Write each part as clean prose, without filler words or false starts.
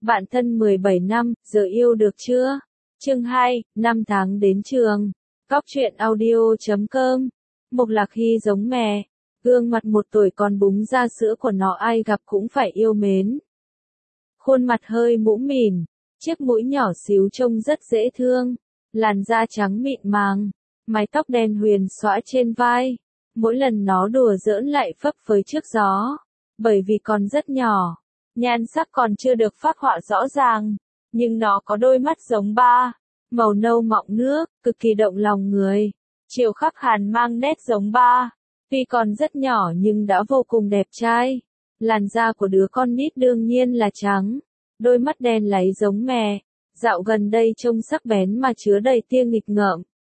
Bạn thân 17 năm, giờ yêu được chưa? Chương 2, 5 tháng đến trường. Cóc truyện audio.com. Mộc Lạc Hy giống mẹ. Gương mặt 1 tuổi còn búng ra sữa của nó ai gặp cũng phải yêu mến. Khuôn mặt hơi mũm mỉm, chiếc mũi nhỏ xíu trông rất dễ thương, làn da trắng mịn màng, mái tóc đen huyền xõa trên vai. Mỗi lần nó đùa giỡn lại phấp phới trước gió, bởi vì còn rất nhỏ, nhan sắc còn chưa được phác họa rõ ràng, nhưng nó có đôi mắt giống ba, màu nâu mọng nước, cực kỳ động lòng người. Triệu Khắc Hàn mang nét giống ba, tuy còn rất nhỏ nhưng đã vô cùng đẹp trai. Làn da của đứa con nít đương nhiên là trắng, đôi mắt đen láy giống mẹ, dạo gần đây trông sắc bén mà chứa đầy tia nghịch ngợm.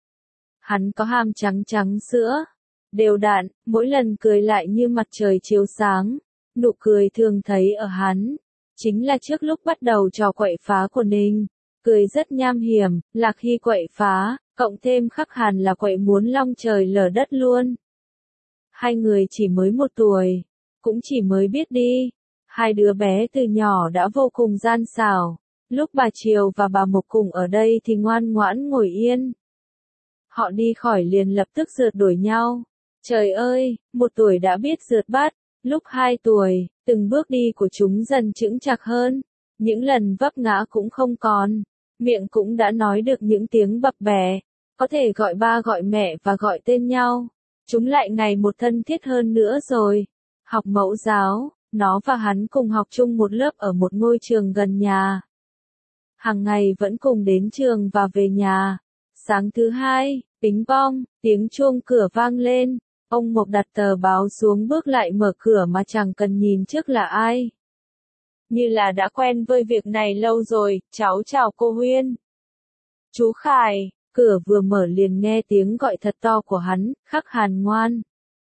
Hắn có hàm trắng trắng sữa, đều đặn, mỗi lần cười lại như mặt trời chiếu sáng. Nụ cười thường thấy ở hắn, chính là trước lúc bắt đầu trò quậy phá của Ninh. Cười rất nham hiểm, Lạc Hy quậy phá, cộng thêm Khắc Hàn là quậy muốn long trời lở đất luôn. Hai người chỉ mới 1 tuổi, cũng chỉ mới biết đi. Hai đứa bé từ nhỏ đã vô cùng gian xảo. Lúc bà Triều và bà Mộc cùng ở đây thì ngoan ngoãn ngồi yên. Họ đi khỏi liền lập tức rượt đuổi nhau. Trời ơi, 1 tuổi đã biết rượt bắt. Lúc 2 tuổi, từng bước đi của chúng dần chững chạc hơn. Những lần vấp ngã cũng không còn. Miệng cũng đã nói được những tiếng bập bẹ. Có thể gọi ba gọi mẹ và gọi tên nhau. Chúng lại ngày một thân thiết hơn nữa rồi. Học mẫu giáo, nó và hắn cùng học chung một lớp ở một ngôi trường gần nhà. Hàng ngày vẫn cùng đến trường và về nhà. Sáng thứ 2, pính pong, tiếng chuông cửa vang lên. Ông Mộc đặt tờ báo xuống bước lại mở cửa mà chẳng cần nhìn trước là ai. Như là đã quen với việc này lâu rồi, cháu chào cô Huyên. Chú Khải, cửa vừa mở liền nghe tiếng gọi thật to của hắn, Khắc Hàn ngoan.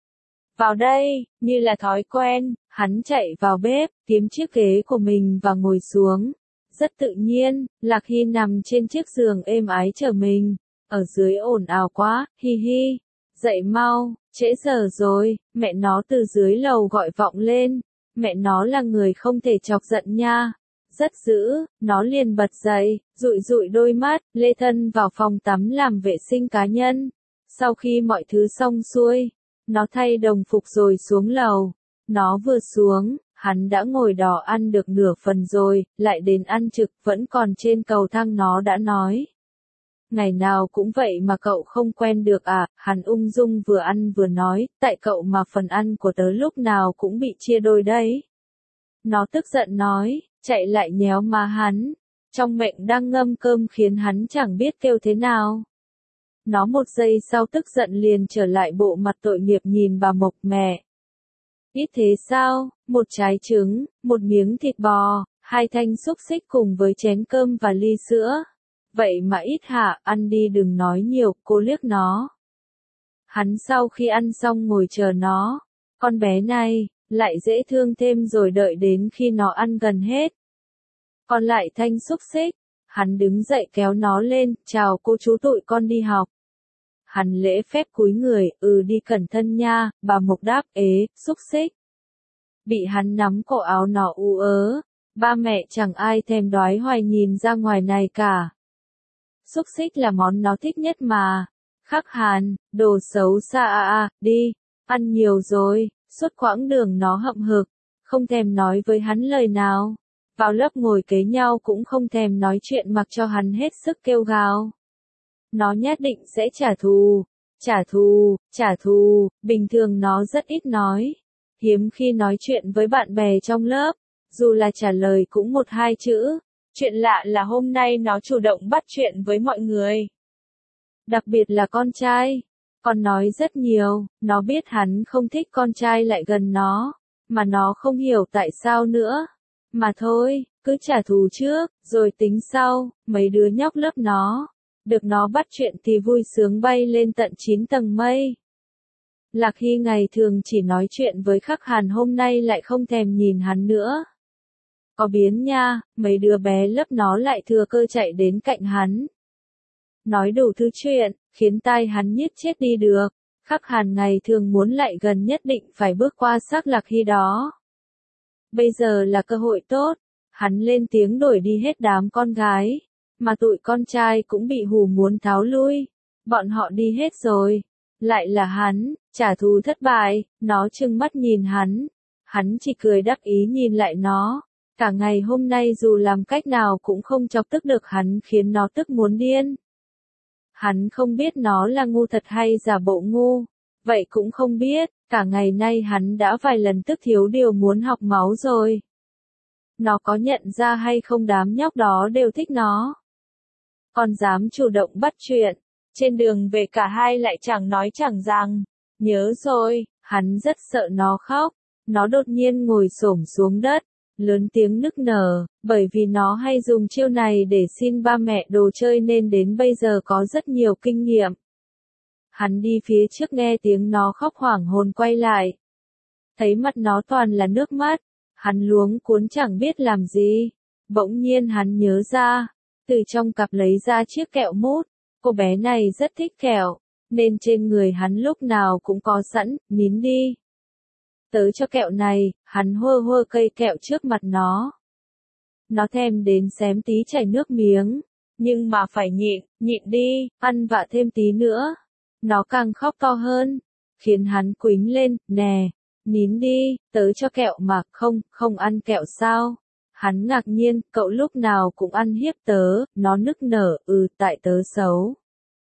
Vào đây, như là thói quen, hắn chạy vào bếp, kiếm chiếc ghế của mình và ngồi xuống. Rất tự nhiên, Lạc Hy nằm trên chiếc giường êm ái chờ mình. Ở dưới ồn ào quá, hi hi. Dậy mau, trễ giờ rồi, mẹ nó từ dưới lầu gọi vọng lên. Mẹ nó là người không thể chọc giận nha. Rất dữ, nó liền bật dậy, dụi dụi đôi mắt, lê thân vào phòng tắm làm vệ sinh cá nhân. Sau khi mọi thứ xong xuôi, nó thay đồng phục rồi xuống lầu. Nó vừa xuống, hắn đã ngồi đỏ ăn được nửa phần rồi, lại đến ăn trực vẫn còn trên cầu thang nó đã nói. Ngày nào cũng vậy mà cậu không quen được à, hắn ung dung vừa ăn vừa nói, tại cậu mà phần ăn của tớ lúc nào cũng bị chia đôi đấy. Nó tức giận nói, chạy lại nhéo má hắn, trong miệng đang ngâm cơm khiến hắn chẳng biết kêu thế nào. Nó 1 giây sau tức giận liền trở lại bộ mặt tội nghiệp nhìn bà Mộc mẹ. Ít thế sao, 1 trái trứng, 1 miếng thịt bò, 2 thanh xúc xích cùng với chén cơm và ly sữa. Vậy mà ít hả, ăn đi đừng nói nhiều, cô liếc nó. Hắn sau khi ăn xong ngồi chờ nó. Con bé này, lại dễ thương thêm rồi đợi đến khi nó ăn gần hết. Còn lại thanh xúc xích, hắn đứng dậy kéo nó lên, chào cô chú tụi con đi học. Hắn lễ phép cúi người, đi cẩn thận nha, bà Mộc đáp, xúc xích. Bị hắn nắm cổ áo nó ú ớ, ba mẹ chẳng ai thèm đoái hoài nhìn ra ngoài này cả. Xúc xích là món nó thích nhất mà. Khắc Hàn, đồ xấu xa đi, ăn nhiều rồi, suốt quãng đường nó hậm hực, không thèm nói với hắn lời nào. Vào lớp ngồi kế nhau cũng không thèm nói chuyện mặc cho hắn hết sức kêu gào. Nó nhất định sẽ trả thù, bình thường nó rất ít nói. Hiếm khi nói chuyện với bạn bè trong lớp, dù là trả lời cũng 1-2 chữ. Chuyện lạ là hôm nay nó chủ động bắt chuyện với mọi người. Đặc biệt là con trai. Con nói rất nhiều, nó biết hắn không thích con trai lại gần nó, mà nó không hiểu tại sao nữa. Mà thôi, cứ trả thù trước, rồi tính sau, mấy đứa nhóc lớp nó. Được nó bắt chuyện thì vui sướng bay lên tận 9 tầng mây. Lạc Hy ngày thường chỉ nói chuyện với Khắc Hàn hôm nay lại không thèm nhìn hắn nữa. Có biến nha, mấy đứa bé lớp nó lại thừa cơ chạy đến cạnh hắn. Nói đủ thứ chuyện, khiến tai hắn nhức chết đi được. Khắc Hàn ngày thường muốn lại gần nhất định phải bước qua xác Lạc Hy đó. Bây giờ là cơ hội tốt. Hắn lên tiếng đuổi đi hết đám con gái, mà tụi con trai cũng bị hù muốn tháo lui. Bọn họ đi hết rồi. Lại là hắn, trả thù thất bại, nó trừng mắt nhìn hắn. Hắn chỉ cười đắc ý nhìn lại nó. Cả ngày hôm nay dù làm cách nào cũng không chọc tức được hắn khiến nó tức muốn điên. Hắn không biết nó là ngu thật hay giả bộ ngu. Vậy cũng không biết, cả ngày nay hắn đã vài lần tức thiếu điều muốn học máu rồi. Nó có nhận ra hay không đám nhóc đó đều thích nó. Còn dám chủ động bắt chuyện. Trên đường về cả hai lại chẳng nói chẳng rằng. Nhớ rồi, hắn rất sợ nó khóc. Nó đột nhiên ngồi xổm xuống đất, lớn tiếng nức nở, bởi vì nó hay dùng chiêu này để xin ba mẹ đồ chơi nên đến bây giờ có rất nhiều kinh nghiệm. Hắn đi phía trước nghe tiếng nó khóc hoảng hồn quay lại. Thấy mặt nó toàn là nước mắt, hắn luống cuống chẳng biết làm gì. Bỗng nhiên hắn nhớ ra, từ trong cặp lấy ra chiếc kẹo mút. Cô bé này rất thích kẹo, nên trên người hắn lúc nào cũng có sẵn, nín đi. Tớ cho kẹo này, hắn hơ hơ cây kẹo trước mặt nó. Nó thèm đến xém tí chảy nước miếng, nhưng mà phải nhịn đi, ăn vạ thêm tí nữa. Nó càng khóc to hơn, khiến hắn quýnh lên, nè, nín đi, tớ cho kẹo mà, không ăn kẹo sao? Hắn ngạc nhiên, cậu lúc nào cũng ăn hiếp tớ, nó nức nở, tại tớ xấu.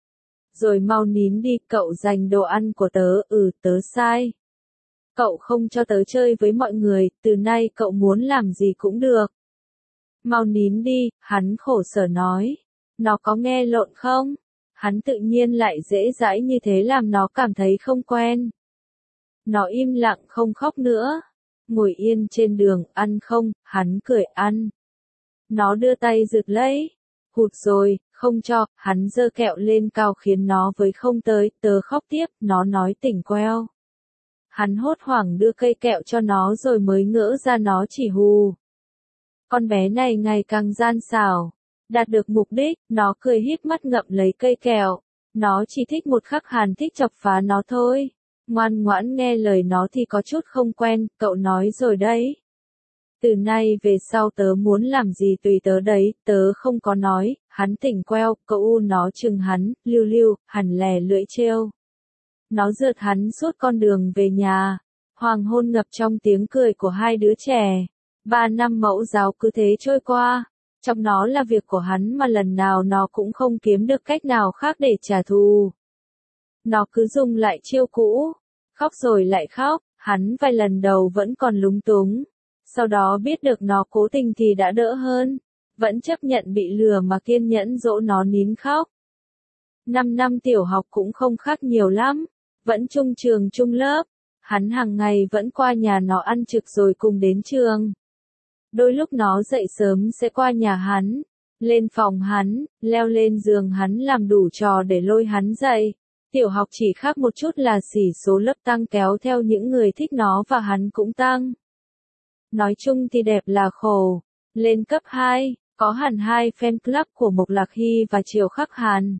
Rồi mau nín đi, cậu giành đồ ăn của tớ, tớ sai. Cậu không cho tớ chơi với mọi người, từ nay cậu muốn làm gì cũng được. Mau nín đi, hắn khổ sở nói. Nó có nghe lộn không? Hắn tự nhiên lại dễ dãi như thế làm nó cảm thấy không quen. Nó im lặng không khóc nữa. Ngồi yên trên đường, ăn không, hắn cười ăn. Nó đưa tay giật lấy. Hụt rồi, không cho, hắn giơ kẹo lên cao khiến nó với không tới, tớ khóc tiếp, nó nói tỉnh queo. Hắn hốt hoảng đưa cây kẹo cho nó rồi mới ngỡ ra nó chỉ hù. Con bé này ngày càng gian xảo. Đạt được mục đích, nó cười híp mắt ngậm lấy cây kẹo. Nó chỉ thích một khắc hắn thích chọc phá nó thôi. Ngoan ngoãn nghe lời nó thì có chút không quen, cậu nói rồi đấy. Từ nay về sau tớ muốn làm gì tùy tớ đấy, tớ không có nói, hắn tỉnh queo, cậu nó chừng hắn, lưu, hẳn lè lưỡi trêu. Nó rượt hắn suốt con đường về nhà, hoàng hôn ngập trong tiếng cười của hai đứa trẻ. 3 năm mẫu giáo cứ thế trôi qua, trong nó là việc của hắn mà lần nào nó cũng không kiếm được cách nào khác để trả thù. Nó cứ dùng lại chiêu cũ, khóc rồi lại khóc, hắn vài lần đầu vẫn còn lúng túng. Sau đó biết được nó cố tình thì đã đỡ hơn, vẫn chấp nhận bị lừa mà kiên nhẫn dỗ nó nín khóc. 5 năm tiểu học cũng không khác nhiều lắm, vẫn chung trường chung lớp, hắn hàng ngày vẫn qua nhà nó ăn trực rồi cùng đến trường. Đôi lúc nó dậy sớm sẽ qua nhà hắn, lên phòng hắn, leo lên giường hắn làm đủ trò để lôi hắn dậy. Tiểu học chỉ khác một chút là xỉ số lớp tăng kéo theo những người thích nó và hắn cũng tăng. Nói chung thì đẹp là khổ. Lên cấp 2, có hẳn 2 fan club của Mộc Lạc Hy và Triều Khắc Hàn.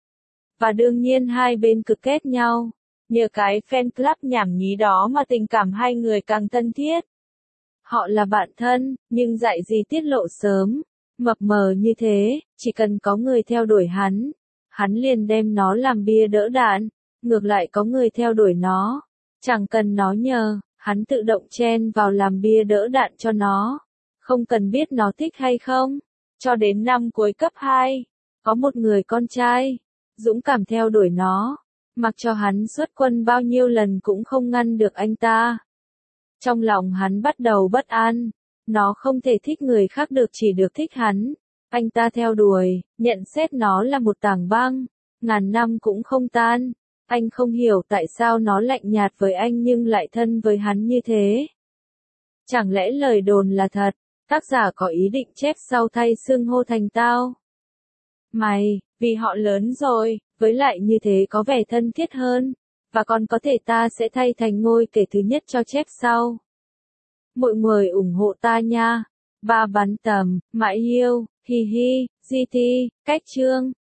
Và đương nhiên hai bên cực kết nhau. Nhờ cái fan club nhảm nhí đó mà tình cảm hai người càng thân thiết. Họ là bạn thân, nhưng dạy gì tiết lộ sớm. Mập mờ như thế, chỉ cần có người theo đuổi hắn liền đem nó làm bia đỡ đạn. Ngược lại có người theo đuổi nó, chẳng cần nó nhờ, hắn tự động chen vào làm bia đỡ đạn cho nó. Không cần biết nó thích hay không. Cho đến năm cuối cấp 2, có một người con trai, dũng cảm theo đuổi nó. Mặc cho hắn xuất quân bao nhiêu lần cũng không ngăn được anh ta. Trong lòng hắn bắt đầu bất an. Nó không thể thích người khác được, chỉ được thích hắn. Anh ta theo đuổi, nhận xét nó là một tảng băng, ngàn năm cũng không tan. Anh không hiểu tại sao nó lạnh nhạt với anh nhưng lại thân với hắn như thế. Chẳng lẽ lời đồn là thật, tác giả có ý định chép sau thay xưng hô thành tao? Mày, vì họ lớn rồi, với lại như thế có vẻ thân thiết hơn, và còn có thể ta sẽ thay thành ngôi kể thứ nhất cho chép sau. Mọi người ủng hộ ta nha. Ba bắn tầm, mãi yêu, hi hi, GT, cách chương.